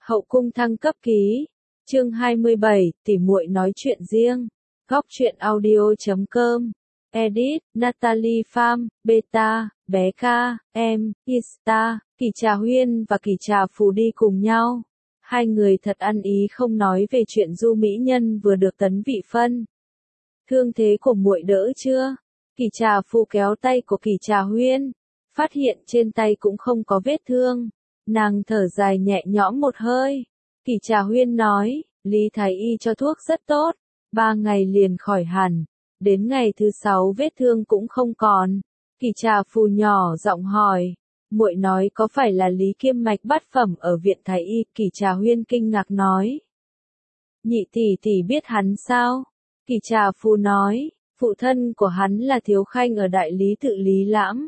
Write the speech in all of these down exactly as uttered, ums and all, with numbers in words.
Hậu cung thăng cấp ký. Chương hai mươi bảy, tỉ muội nói chuyện riêng. Góc truyện audio chấm com. Edit, Natalie Pham, Beta, Bé Ca, Em, Ista, Kỳ Trà Huyên và Kỳ Trà Phù đi cùng nhau. Hai người thật ăn ý không nói về chuyện Du mỹ nhân vừa được tấn vị phân. Thương thế của muội đỡ chưa? Kỳ Trà Phù kéo tay của Kỳ Trà Huyên, phát hiện trên tay cũng không có vết thương. Nàng thở dài nhẹ nhõm một hơi. Kỳ Trà Huyên nói, Lý Thái Y cho thuốc rất tốt, ba ngày liền khỏi hẳn, đến ngày thứ sáu vết thương cũng không còn. Kỳ Trà Phù nhỏ giọng hỏi, muội nói có phải là Lý Kiêm Mạch bát phẩm ở viện Thái Y? Kỳ Trà Huyên kinh ngạc nói, nhị tỷ tỷ biết hắn sao? Kỳ Trà Phù nói, phụ thân của hắn là thiếu khanh ở đại lý tự Lý Lãm.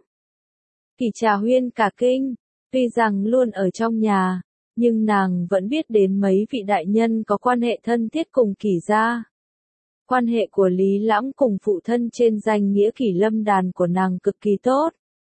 Kỳ Trà Huyên cả kinh, tuy rằng luôn ở trong nhà, nhưng nàng vẫn biết đến mấy vị đại nhân có quan hệ thân thiết cùng Kỳ gia. Quan hệ của Lý Lãm cùng phụ thân trên danh nghĩa Kỳ Lâm Đàn của nàng cực kỳ tốt.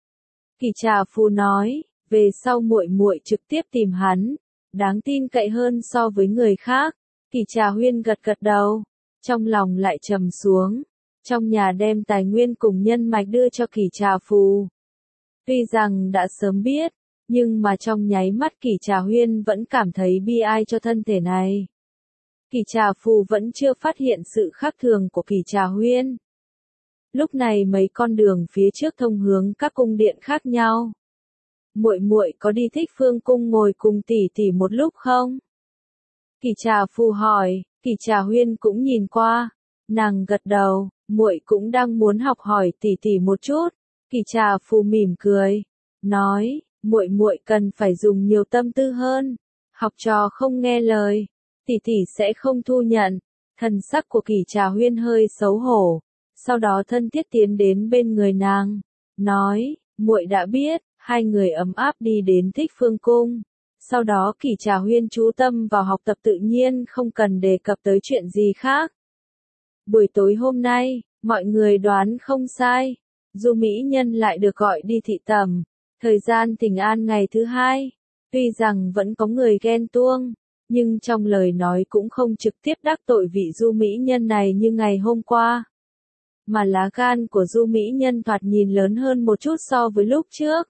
Kỳ Trà Phù nói, về sau muội muội trực tiếp tìm hắn, đáng tin cậy hơn so với người khác. Kỳ Trà Huyên gật gật đầu, trong lòng lại trầm xuống. Trong nhà đem tài nguyên cùng nhân mạch đưa cho Kỳ Trà Phù. Tuy rằng đã sớm biết, nhưng mà trong nháy mắt Kỳ Trà Huyên vẫn cảm thấy bi ai cho thân thể này. Kỳ Trà Phù vẫn chưa phát hiện sự khác thường của Kỳ Trà Huyên. Lúc này mấy con đường phía trước thông hướng các cung điện khác nhau. Muội muội có đi Thích Phương cung ngồi cùng tỷ tỷ một lúc không? Kỳ Trà Phù hỏi. Kỳ Trà Huyên cũng nhìn qua, nàng gật đầu, muội cũng đang muốn học hỏi tỷ tỷ một chút. Kỳ Trà Phù mỉm cười, nói, muội muội cần phải dùng nhiều tâm tư hơn, học trò không nghe lời, tỷ tỷ sẽ không thu nhận. Thần sắc của Kỳ Trà Huyên hơi xấu hổ, sau đó thân thiết tiến đến bên người nàng, nói, muội đã biết. Hai người ấm áp đi đến Thích Phương cung. Sau đó Kỳ Trà Huyên chú tâm vào học tập tự nhiên không cần đề cập tới chuyện gì khác. Buổi tối hôm nay, mọi người đoán không sai, Du mỹ nhân lại được gọi đi thị tẩm. Thời gian thỉnh an ngày thứ hai, tuy rằng vẫn có người ghen tuông, nhưng trong lời nói cũng không trực tiếp đắc tội vị Du mỹ nhân này như ngày hôm qua. Mà lá gan của Du mỹ nhân thoạt nhìn lớn hơn một chút so với lúc trước.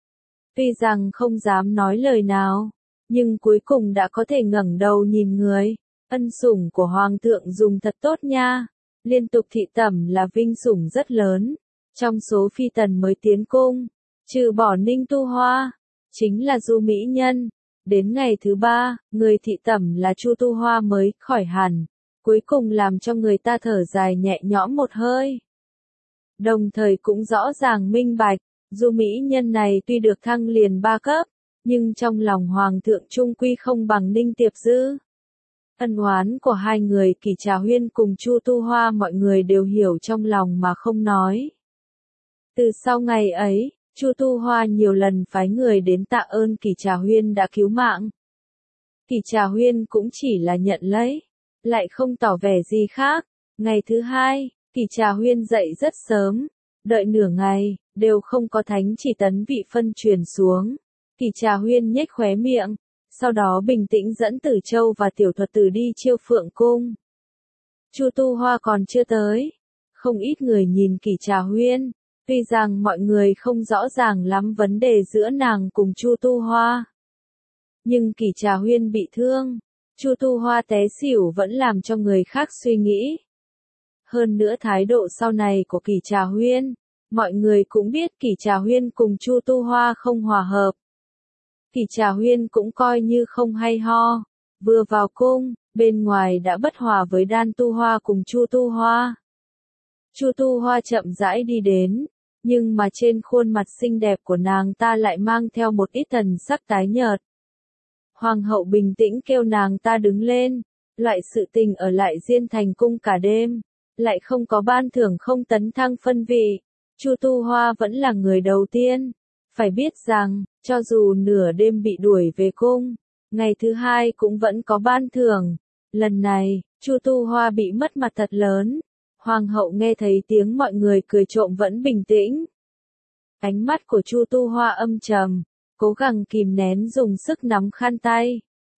Tuy rằng không dám nói lời nào, nhưng cuối cùng đã có thể ngẩng đầu nhìn người. Ân sủng của hoàng thượng dùng thật tốt nha. Liên tục thị tẩm là vinh sủng rất lớn. Trong số phi tần mới tiến cung, trừ bỏ Ninh Tu Hoa, chính là Du mỹ nhân. Đến ngày thứ ba, người thị tẩm là Chu Tu Hoa mới khỏi hẳn. Cuối cùng làm cho người ta thở dài nhẹ nhõm một hơi. Đồng thời cũng rõ ràng minh bạch. Du mỹ nhân này tuy được thăng liền ba cấp, nhưng trong lòng hoàng thượng trung quy không bằng Ninh Tiệp Dư. Ân oán của hai người Kỳ Trà Huyên cùng Chu Tu Hoa mọi người đều hiểu trong lòng mà không nói. Từ sau ngày ấy, Chu Tu Hoa nhiều lần phái người đến tạ ơn Kỳ Trà Huyên đã cứu mạng. Kỳ Trà Huyên cũng chỉ là nhận lấy, lại không tỏ vẻ gì khác. Ngày thứ hai, Kỳ Trà Huyên dậy rất sớm, đợi nửa ngày, đều không có thánh chỉ tấn vị phân truyền xuống. Kỳ Trà Huyên nhếch khóe miệng, sau đó bình tĩnh dẫn Tử Châu và Tiểu Thuật Tử đi Chiêu Phượng cung. Chu Tu Hoa còn chưa tới, không ít người nhìn Kỳ Trà Huyên, tuy rằng mọi người không rõ ràng lắm vấn đề giữa nàng cùng Chu Tu Hoa. Nhưng Kỳ Trà Huyên bị thương, Chu Tu Hoa té xỉu vẫn làm cho người khác suy nghĩ. Hơn nữa thái độ sau này của Kỳ Trà Huyên, mọi người cũng biết Kỳ Trà Huyên cùng Chu Tu Hoa không hòa hợp. Kỳ Trà Huyên cũng coi như không hay ho. Vừa vào cung, bên ngoài đã bất hòa với Đan Tu Hoa cùng Chu Tu Hoa. Chu Tu Hoa chậm rãi đi đến, nhưng mà trên khuôn mặt xinh đẹp của nàng ta lại mang theo một ít thần sắc tái nhợt. Hoàng hậu bình tĩnh kêu nàng ta đứng lên, loại sự tình ở lại Diên Thành cung cả đêm, lại không có ban thưởng không tấn thăng phân vị. Chu Tu Hoa vẫn là người đầu tiên. Phải biết rằng, cho dù nửa đêm bị đuổi về cung, ngày thứ hai cũng vẫn có ban thưởng. Lần này, Chu Tu Hoa bị mất mặt thật lớn. Hoàng hậu nghe thấy tiếng mọi người cười trộm vẫn bình tĩnh. Ánh mắt của Chu Tu Hoa âm trầm, cố gắng kìm nén dùng sức nắm khăn tay.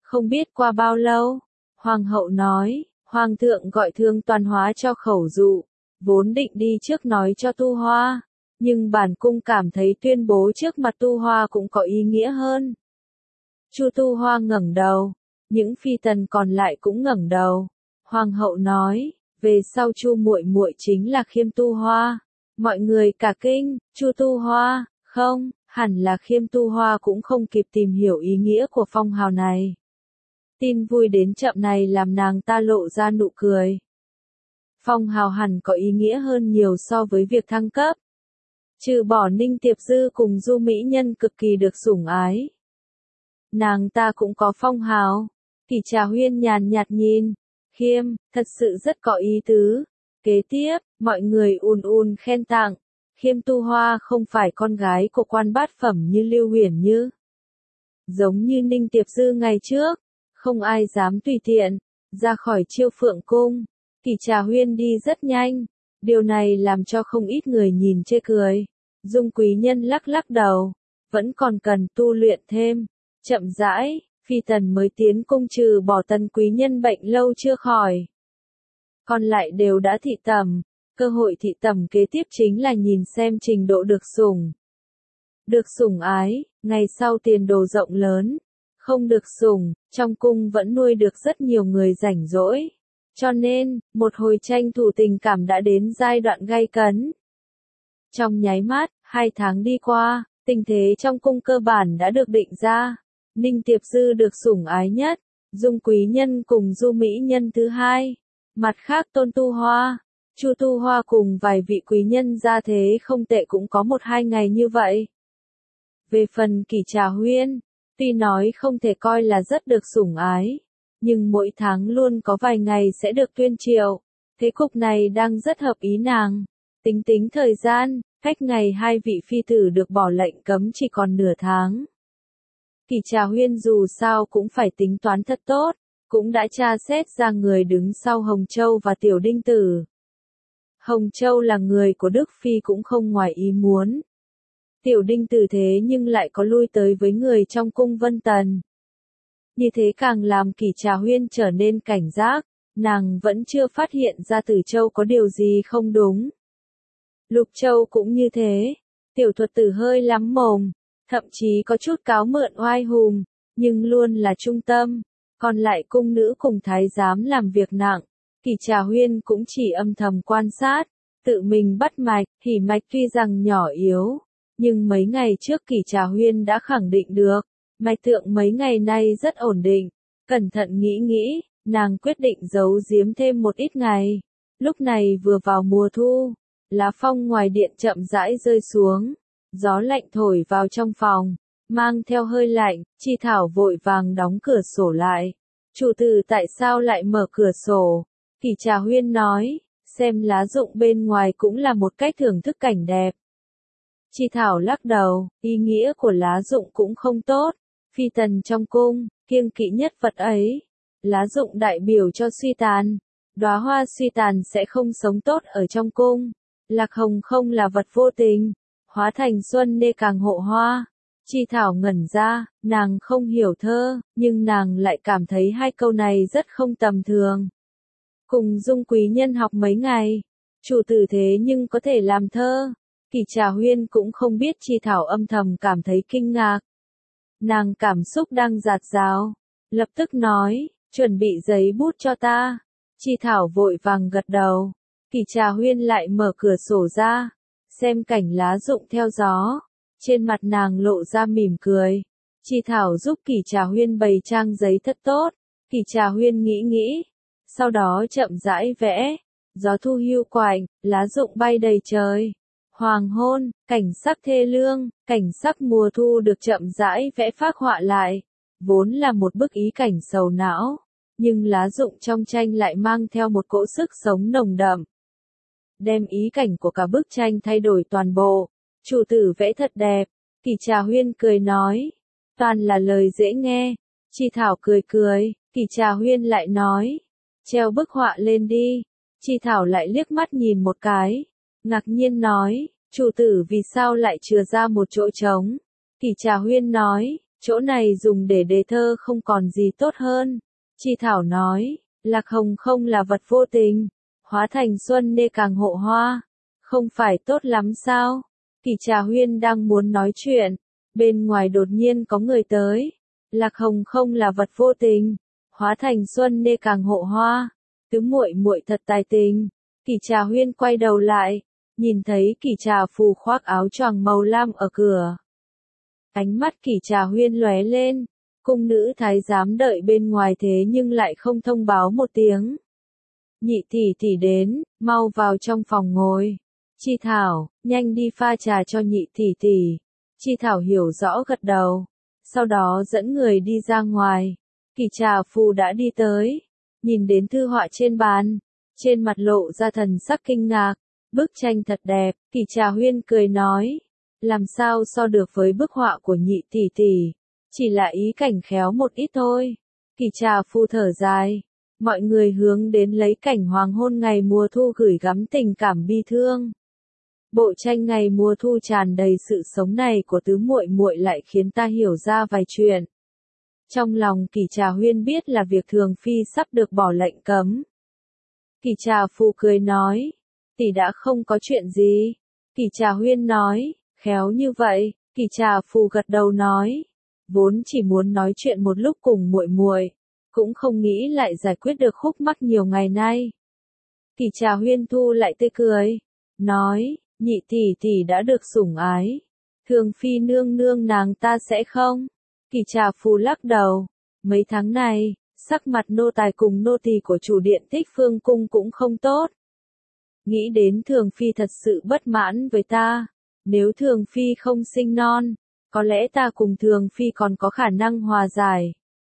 Không biết qua bao lâu, hoàng hậu nói, hoàng thượng gọi Thương Toàn Hóa cho khẩu dụ, vốn định đi trước nói cho Tu Hoa, nhưng bản cung cảm thấy tuyên bố trước mặt Tu Hoa cũng có ý nghĩa hơn. Chu Tu Hoa ngẩng đầu, những phi tần còn lại cũng ngẩng đầu. Hoàng hậu nói, về sau Chu muội muội chính là Khiêm Tu Hoa. Mọi người cả kinh, Chu Tu Hoa, không, hẳn là Khiêm Tu Hoa cũng không kịp tìm hiểu ý nghĩa của phong hào này. Tin vui đến chậm này làm nàng ta lộ ra nụ cười. Phong hào hẳn có ý nghĩa hơn nhiều so với việc thăng cấp. Trừ bỏ Ninh Tiệp Dư cùng Du mỹ nhân cực kỳ được sủng ái. Nàng ta cũng có phong hào. Kỷ Trà Huyên nhàn nhạt nhìn, Khiêm, thật sự rất có ý tứ. Kế tiếp, mọi người ùn ùn khen tặng. Khiêm Tu Hoa không phải con gái của quan bát phẩm như Lưu Huyền Như. Giống như Ninh Tiệp Dư ngày trước, không ai dám tùy tiện, ra khỏi Chiêu Phượng Cung. Kỷ Trà Huyên đi rất nhanh, điều này làm cho không ít người nhìn chê cười. Dung Quý Nhân lắc lắc đầu, vẫn còn cần tu luyện thêm. Chậm rãi, phi tần mới tiến cung trừ bỏ Tần Quý Nhân bệnh lâu chưa khỏi. Còn lại đều đã thị tẩm, cơ hội thị tẩm kế tiếp chính là nhìn xem trình độ được sủng. Được sủng ái, ngày sau tiền đồ rộng lớn. Không được sủng, trong cung vẫn nuôi được rất nhiều người rảnh rỗi. Cho nên, một hồi tranh thủ tình cảm đã đến giai đoạn gay cấn. Trong nháy mắt, hai tháng đi qua, tình thế trong cung cơ bản đã được định ra. Ninh Tiệp Dư được sủng ái nhất, Dung Quý Nhân cùng Du mỹ nhân thứ hai. Mặt khác Tôn Tu Hoa, Chu Tu Hoa cùng vài vị quý nhân gia thế không tệ cũng có một hai ngày như vậy. Về phần Kỷ Trà Huyên, tuy nói không thể coi là rất được sủng ái, nhưng mỗi tháng luôn có vài ngày sẽ được tuyên triệu. Thế cục này đang rất hợp ý nàng. Tính tính thời gian, cách ngày hai vị phi tử được bỏ lệnh cấm chỉ còn nửa tháng. Kỷ Trà Huyên dù sao cũng phải tính toán thật tốt, cũng đã tra xét ra người đứng sau Hồng Châu và Tiểu Đinh Tử. Hồng Châu là người của Đức Phi cũng không ngoài ý muốn. Tiểu Đinh Tử thế nhưng lại có lui tới với người trong cung Vân Tần. Như thế càng làm Kỷ Trà Huyên trở nên cảnh giác, nàng vẫn chưa phát hiện ra Tử Châu có điều gì không đúng. Lục Châu cũng như thế, tiểu thuật tử hơi lắm mồm, thậm chí có chút cáo mượn oai hùng, nhưng luôn là trung tâm, còn lại cung nữ cùng thái giám làm việc nặng. Kỷ Trà Huyên cũng chỉ âm thầm quan sát, tự mình bắt mạch, hỉ mạch tuy rằng nhỏ yếu, nhưng mấy ngày trước Kỷ Trà Huyên đã khẳng định được, mạch tượng mấy ngày nay rất ổn định. Cẩn thận nghĩ nghĩ, nàng quyết định giấu giếm thêm một ít ngày. Lúc này vừa vào mùa thu, lá phong ngoài điện chậm rãi rơi xuống, gió lạnh thổi vào trong phòng, mang theo hơi lạnh. Chi Thảo vội vàng đóng cửa sổ lại. Chủ tử tại sao lại mở cửa sổ? Kỷ Trà Huyên nói, xem lá rụng bên ngoài cũng là một cách thưởng thức cảnh đẹp. Chi Thảo lắc đầu, ý nghĩa của lá rụng cũng không tốt. Phi tần trong cung, kiêng kỵ nhất vật ấy. Lá rụng đại biểu cho suy tàn. Đóa hoa suy tàn sẽ không sống tốt ở trong cung. Lạc hồng không là vật vô tình, hóa thành xuân nê càng hộ hoa. Chi Thảo ngẩn ra, nàng không hiểu thơ, nhưng nàng lại cảm thấy hai câu này rất không tầm thường. Cùng Dung Quý Nhân học mấy ngày, chủ tử thế nhưng có thể làm thơ. Kỷ Trà Huyên cũng không biết Chi Thảo âm thầm cảm thấy kinh ngạc. Nàng cảm xúc đang dạt dào, lập tức nói, chuẩn bị giấy bút cho ta. Chi Thảo vội vàng gật đầu. Kỷ Trà Huyên lại mở cửa sổ ra, xem cảnh lá rụng theo gió. Trên mặt nàng lộ ra mỉm cười. Chi Thảo giúp Kỷ Trà Huyên bày trang giấy thật tốt. Kỷ Trà Huyên nghĩ nghĩ, sau đó chậm rãi vẽ. Gió thu hiu quạnh, lá rụng bay đầy trời. Hoàng hôn, cảnh sắc thê lương, cảnh sắc mùa thu được chậm rãi vẽ phác họa lại. Vốn là một bức ý cảnh sầu não, nhưng lá rụng trong tranh lại mang theo một cỗ sức sống nồng đậm. Đem ý cảnh của cả bức tranh thay đổi toàn bộ. Chủ tử vẽ thật đẹp. Kỷ Trà Huyên cười nói. Toàn là lời dễ nghe. Chi Thảo cười cười. Kỷ Trà Huyên lại nói. Treo bức họa lên đi. Chi Thảo lại liếc mắt nhìn một cái. Ngạc nhiên nói. Chủ tử vì sao lại chừa ra một chỗ trống? Kỷ Trà Huyên nói. chỗ này dùng để đề thơ không còn gì tốt hơn. Chi Thảo nói, Lạc Hồng không là vật vô tình, hóa thành xuân nê càng hộ hoa, không phải tốt lắm sao? Kỷ Trà Huyên đang muốn nói chuyện, bên ngoài đột nhiên có người tới. Lạc Hồng không là vật vô tình, hóa thành xuân nê càng hộ hoa, tứ muội muội thật tài tình. Kỷ Trà Huyên quay đầu lại, nhìn thấy Kỷ Trà Phù khoác áo choàng màu lam ở cửa. Ánh mắt Kỷ Trà Huyên lóe lên, cung nữ thái giám đợi bên ngoài thế nhưng lại không thông báo một tiếng. Nhị tỷ tỷ đến, mau vào trong phòng ngồi. Chi Thảo, nhanh đi pha trà cho nhị tỷ tỷ. Chi Thảo hiểu rõ gật đầu, sau đó dẫn người đi ra ngoài. Kỷ Trà Phù đã đi tới, nhìn đến thư họa trên bàn, trên mặt lộ ra thần sắc kinh ngạc. Bức tranh thật đẹp, Kỷ Trà Huyên cười nói, làm sao so được với bức họa của nhị tỷ tỷ, chỉ là ý cảnh khéo một ít thôi. Kỷ Trà Phù thở dài, mọi người hướng đến lấy cảnh hoàng hôn ngày mùa thu gửi gắm tình cảm bi thương. Bộ tranh ngày mùa thu tràn đầy sự sống này của tứ muội muội lại khiến ta hiểu ra vài chuyện. Trong lòng Kỷ Trà Huyên biết là việc Thường Phi sắp được bỏ lệnh cấm. Kỷ Trà Phù cười nói, tỷ đã không có chuyện gì. Kỷ Trà Huyên nói, khéo như vậy. Kỷ Trà Phù gật đầu nói, vốn chỉ muốn nói chuyện một lúc cùng muội muội, cũng không nghĩ lại giải quyết được khúc mắc nhiều ngày nay. Kỷ Trà Huyên thu lại tươi cười, nói, nhị tỷ tỷ đã được sủng ái, Thường Phi nương nương nàng ta sẽ không? Kỷ Trà Phù lắc đầu, mấy tháng này, sắc mặt nô tài cùng nô tỳ của chủ điện Tích Phương cung cũng không tốt. Nghĩ đến Thường Phi thật sự bất mãn với ta, nếu Thường Phi không sinh non, có lẽ ta cùng Thường Phi còn có khả năng hòa giải.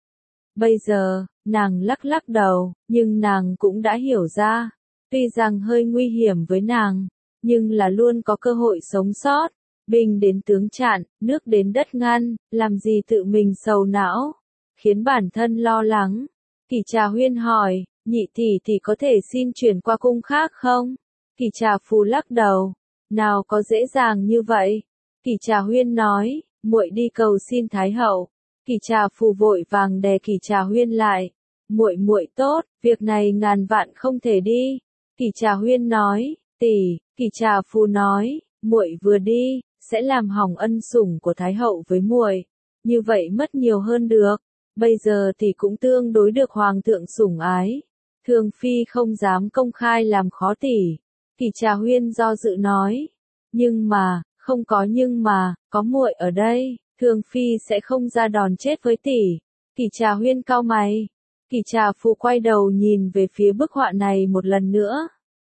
Bây giờ, nàng lắc lắc đầu, nhưng nàng cũng đã hiểu ra, tuy rằng hơi nguy hiểm với nàng, nhưng là luôn có cơ hội sống sót. Binh đến tướng chặn, nước đến đất ngăn, làm gì tự mình sầu não, khiến bản thân lo lắng. Kỷ Trà Huyên hỏi, nhị tỷ tỷ có thể xin chuyển qua cung khác không? Kỷ Trà Phù lắc đầu, nào có dễ dàng như vậy. Kỷ Trà Huyên nói, muội đi cầu xin Thái hậu. Kỷ Trà Phù vội vàng đè Kỷ Trà Huyên lại, muội muội tốt, việc này ngàn vạn không thể đi. Kỷ Trà Huyên nói, tỷ. Kỷ Trà Phù nói, muội vừa đi, sẽ làm hỏng ân sủng của Thái hậu với muội, như vậy mất nhiều hơn được. Bây giờ tỷ cũng tương đối được hoàng thượng sủng ái, Thường Phi không dám công khai làm khó tỷ. Kỷ Trà Huyên do dự nói, nhưng mà, không có nhưng mà, có muội ở đây, Thường Phi sẽ không ra đòn chết với tỷ. Kỷ Trà Huyên cau mày. Kỷ Trà Phù quay đầu nhìn về phía bức họa này một lần nữa,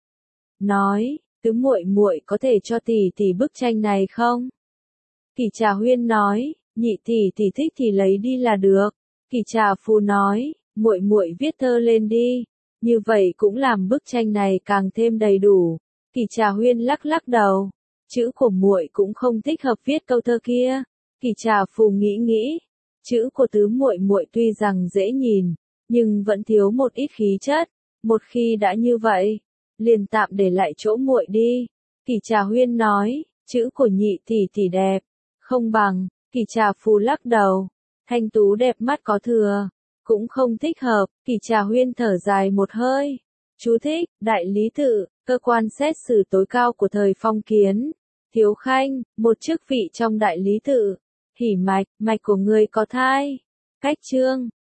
nói, tứ muội muội có thể cho tỷ tỷ bức tranh này không? Kỷ Trà Huyên nói, nhị tỷ tỷ thích thì lấy đi là được. Kỷ Trà Phù nói, muội muội viết thơ lên đi, như vậy cũng làm bức tranh này càng thêm đầy đủ. Kỷ Trà Huyên lắc lắc đầu, chữ của muội cũng không thích hợp viết câu thơ kia. Kỷ Trà Phù nghĩ nghĩ, chữ của tứ muội muội tuy rằng dễ nhìn, nhưng vẫn thiếu một ít khí chất. Một khi đã như vậy, liền tạm để lại chỗ muội đi. Kỷ Trà Huyên nói, chữ của nhị tỷ tỷ đẹp, không bằng. Kỷ Trà Phù lắc đầu, thanh tú đẹp mắt có thừa, cũng không thích hợp. Kỷ Trà Huyên thở dài một hơi. Chú thích, đại lý tự, cơ quan xét xử tối cao của thời phong kiến. Thiếu khanh, một chức vị trong đại lý tự. Hỉ mạch, mạch của người có thai. Cách chương